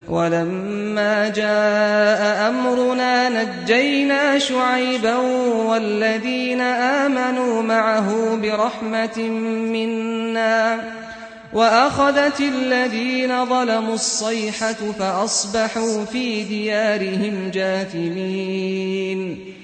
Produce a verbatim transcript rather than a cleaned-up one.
ولما جاء أمرنا نجينا شعيبا والذين آمنوا معه برحمة منا وأخذت الذين ظلموا الصيحة فأصبحوا في ديارهم جاثمين